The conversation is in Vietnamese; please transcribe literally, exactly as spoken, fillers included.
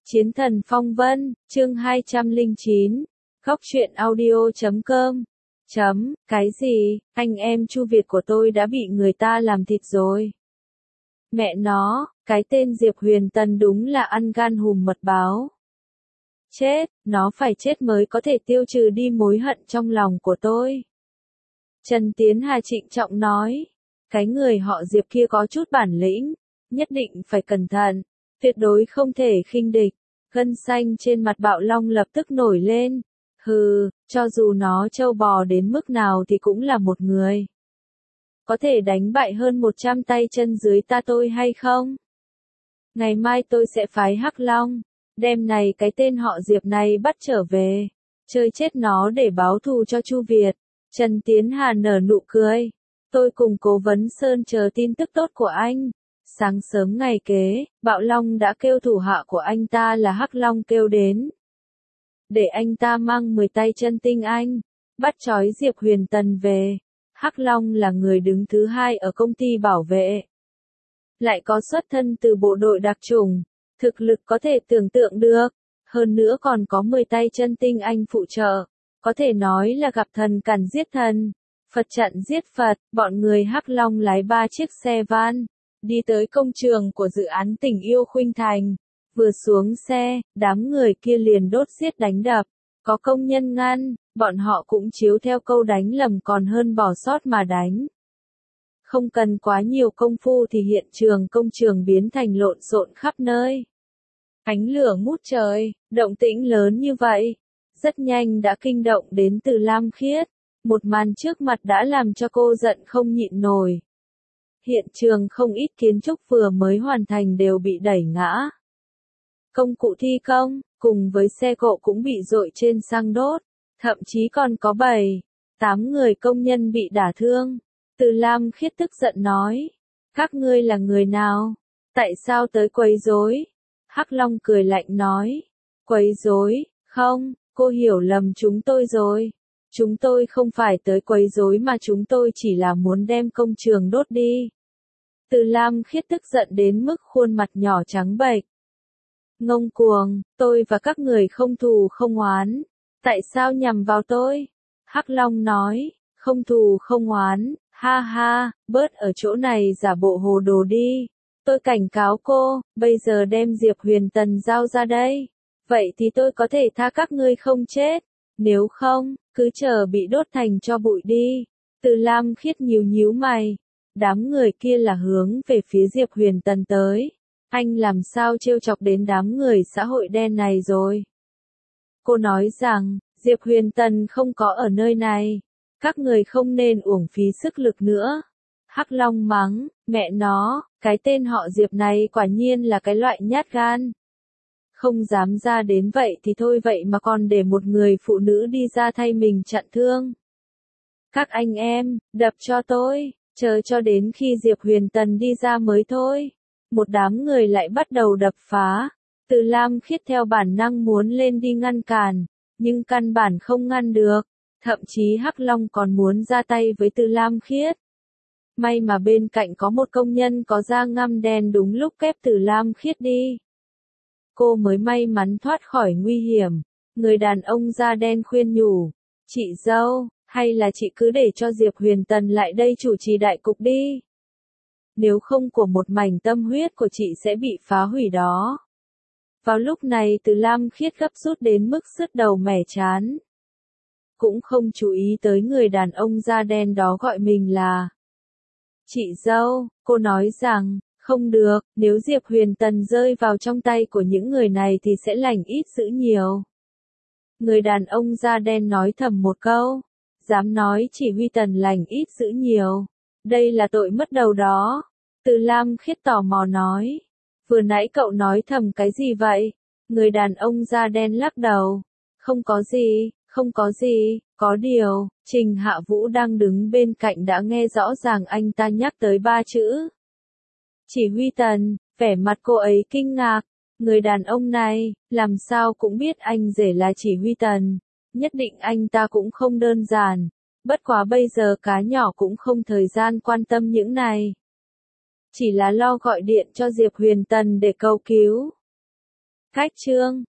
Chiến thần phong vân, chương hai trăm lẻ chín, góc truyện audio chấm com. Chấm, cái gì, anh em Chu Việt của tôi đã bị người ta làm thịt rồi. Mẹ nó, cái tên Diệp Huyền Tần đúng là ăn gan hùm mật báo. Chết, nó phải chết mới có thể tiêu trừ đi mối hận trong lòng của tôi. Trần Tiến Hà trịnh trọng nói, cái người họ Diệp kia có chút bản lĩnh, nhất định phải cẩn thận, tuyệt đối không thể khinh địch. Gân xanh trên mặt Bạo Long lập tức nổi lên, hừ, cho dù nó trâu bò đến mức nào thì cũng là một người. Có thể đánh bại hơn một trăm tay chân dưới ta tôi hay không? Ngày mai tôi sẽ phái Hắc Long, đem này cái tên họ Diệp này bắt trở về, chơi chết nó để báo thù cho Chu Việt. Trần Tiến Hà nở nụ cười, tôi cùng Cố Vấn Sơn chờ tin tức tốt của anh. Sáng sớm ngày kế, Bạo Long đã kêu thủ hạ của anh ta là Hắc Long kêu đến. Để anh ta mang mười tay chân tinh anh, bắt trói Diệp Huyền Tần về. Hắc Long là người đứng thứ hai ở công ty bảo vệ. Lại có xuất thân từ bộ đội đặc chủng, thực lực có thể tưởng tượng được, hơn nữa còn có mười tay chân tinh anh phụ trợ. Có thể nói là gặp thần cản giết thần, Phật chặn giết Phật, bọn người Hắc Long lái ba chiếc xe van. Đi tới công trường của dự án Tình Yêu Khuynh Thành, vừa xuống xe, đám người kia liền đốt giết đánh đập, có công nhân ngăn, bọn họ cũng chiếu theo câu đánh lầm còn hơn bỏ sót mà đánh. Không cần quá nhiều công phu thì hiện trường công trường biến thành lộn xộn khắp nơi. Ánh lửa ngút trời, động tĩnh lớn như vậy, rất nhanh đã kinh động đến Từ Lam Khiết, một màn trước mặt đã làm cho cô giận không nhịn nổi. Hiện trường không ít kiến trúc vừa mới hoàn thành đều bị đẩy ngã. Công cụ thi công, cùng với xe cộ cũng bị dội trên xăng đốt, thậm chí còn có bảy, tám người công nhân bị đả thương. Từ Lam Khiết tức giận nói, các ngươi là người nào? Tại sao tới quấy rối? Hắc Long cười lạnh nói, quấy rối, không, cô hiểu lầm chúng tôi rồi. Chúng tôi không phải tới quấy rối mà chúng tôi chỉ là muốn đem công trường đốt đi. Từ Lam Khiết tức giận đến mức khuôn mặt nhỏ trắng bệch. Ngông cuồng, tôi và các người không thù không oán. Tại sao nhằm vào tôi? Hắc Long nói, không thù không oán, ha ha, bớt ở chỗ này giả bộ hồ đồ đi. Tôi cảnh cáo cô, bây giờ đem Diệp Huyền Tần giao ra đây. Vậy thì tôi có thể tha các ngươi không chết. Nếu không, cứ chờ bị đốt thành tro bụi đi. Từ Lam Khiết nhíu nhíu mày. Đám người kia là hướng về phía Diệp Huyền Tần tới. Anh làm sao trêu chọc đến đám người xã hội đen này rồi? Cô nói rằng, Diệp Huyền Tần không có ở nơi này. Các người không nên uổng phí sức lực nữa. Hắc Long mắng, mẹ nó, cái tên họ Diệp này quả nhiên là cái loại nhát gan. Không dám ra đến vậy thì thôi vậy mà còn để một người phụ nữ đi ra thay mình chặn thương. Các anh em, đập cho tôi. Chờ cho đến khi Diệp Huyền Tần đi ra mới thôi. Một đám người lại bắt đầu đập phá. Từ Lam Khiết theo bản năng muốn lên đi ngăn cản, nhưng căn bản không ngăn được. Thậm chí Hắc Long còn muốn ra tay với Từ Lam Khiết. May mà bên cạnh có một công nhân có da ngăm đen đúng lúc kép Từ Lam Khiết đi. Cô mới may mắn thoát khỏi nguy hiểm. Người đàn ông da đen khuyên nhủ, chị dâu, hay là chị cứ để cho Diệp Huyền Tần lại đây chủ trì đại cục đi. Nếu không của một mảnh tâm huyết của chị sẽ bị phá hủy đó. Vào lúc này Từ Lam Khiết gấp rút đến mức sứt đầu mẻ chán. Cũng không chú ý tới người đàn ông da đen đó gọi mình là chị dâu, cô nói rằng, không được, nếu Diệp Huyền Tần rơi vào trong tay của những người này thì sẽ lành ít dữ nhiều. Người đàn ông da đen nói thầm một câu. Dám nói chỉ huy Tần lành ít dữ nhiều. Đây là tội mất đầu đó. Từ Lam Khiết tò mò nói. Vừa nãy cậu nói thầm cái gì vậy? Người đàn ông da đen lắc đầu. Không có gì, không có gì, có điều, Trình Hạ Vũ đang đứng bên cạnh đã nghe rõ ràng anh ta nhắc tới ba chữ. Chỉ huy Tần, vẻ mặt cô ấy kinh ngạc. Người đàn ông này, làm sao cũng biết anh rể là chỉ huy Tần. Nhất định anh ta cũng không đơn giản, bất quá bây giờ cá nhỏ cũng không thời gian quan tâm những này. Chỉ là lo gọi điện cho Diệp Huyền Tần để cầu cứu. Cách chương